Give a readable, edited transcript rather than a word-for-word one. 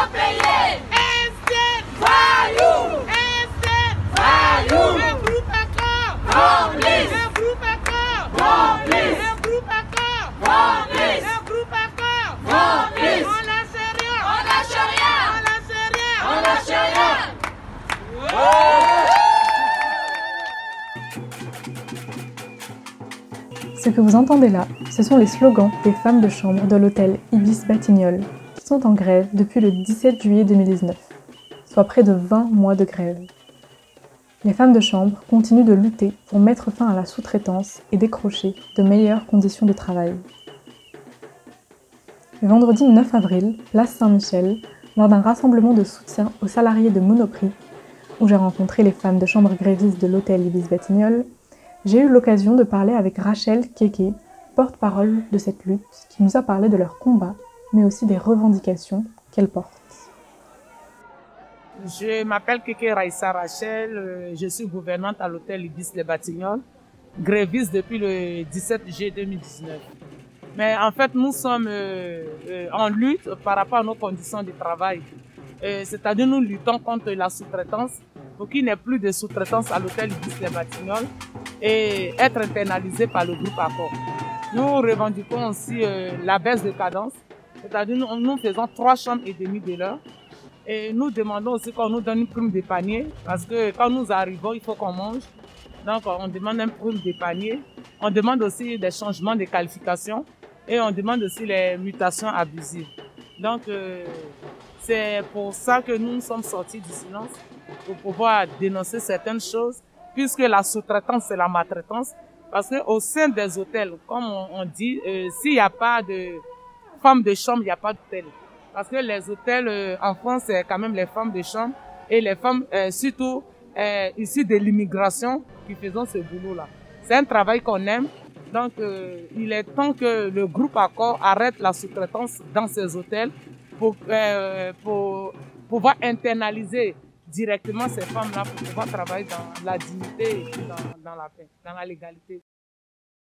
payer. SDN Voyou. SDN Voyou. Le groupe accord. Complice. Le groupe accord. Complice. Le groupe accord. Complice. Le groupe accord. Complice. On lâche rien. On lâche rien. On lâche rien. On lâche rien. Ce que vous entendez là, ce sont les slogans des femmes de chambre de l'hôtel Ibis Batignolles, qui sont en grève depuis le 17 juillet 2019, soit près de 20 mois de grève. Les femmes de chambre continuent de lutter pour mettre fin à la sous-traitance et décrocher de meilleures conditions de travail. Le vendredi 9 avril, place Saint-Michel, lors d'un rassemblement de soutien aux salariés de Monoprix, où j'ai rencontré les femmes de chambre grévistes de l'hôtel Ibis Batignolles, j'ai eu l'occasion de parler avec Rachel Keke, porte-parole de cette lutte, qui nous a parlé de leur combat, mais aussi des revendications qu'elles portent. Je m'appelle Keke Raissa Rachel, je suis gouvernante à l'hôtel Ibis Les Batignolles, gréviste depuis le 17 juillet 2019. Mais en fait, nous sommes en lutte par rapport à nos conditions de travail. C'est-à-dire nous luttons contre la sous-traitance pour qu'il n'y ait plus de sous-traitance à l'hôtel Ibis Les Batignolles et être internalisé par le groupe Accor. Nous revendiquons aussi la baisse de cadence, c'est-à-dire nous faisons 3 chambres et demie de l'heure. Et nous demandons aussi qu'on nous donne une prime de panier, parce que quand nous arrivons, il faut qu'on mange. Donc on demande une prime de panier. On demande aussi des changements de qualification et on demande aussi les mutations abusives. Donc c'est pour ça que nous sommes sortis du silence, pour pouvoir dénoncer certaines choses, puisque la sous-traitance, c'est la maltraitance. Parce qu'au sein des hôtels, comme on dit, s'il n'y a pas de femmes de chambre, il n'y a pas d'hôtel. Parce que les hôtels en France, c'est quand même les femmes de chambre et les femmes, surtout issues de l'immigration, qui font ce boulot-là. C'est un travail qu'on aime. Donc, il est temps que le groupe Accor arrête la sous-traitance dans ces hôtels pour pouvoir internaliser directement ces femmes-là pour pouvoir travailler dans la dignité et dans la paix, dans la légalité.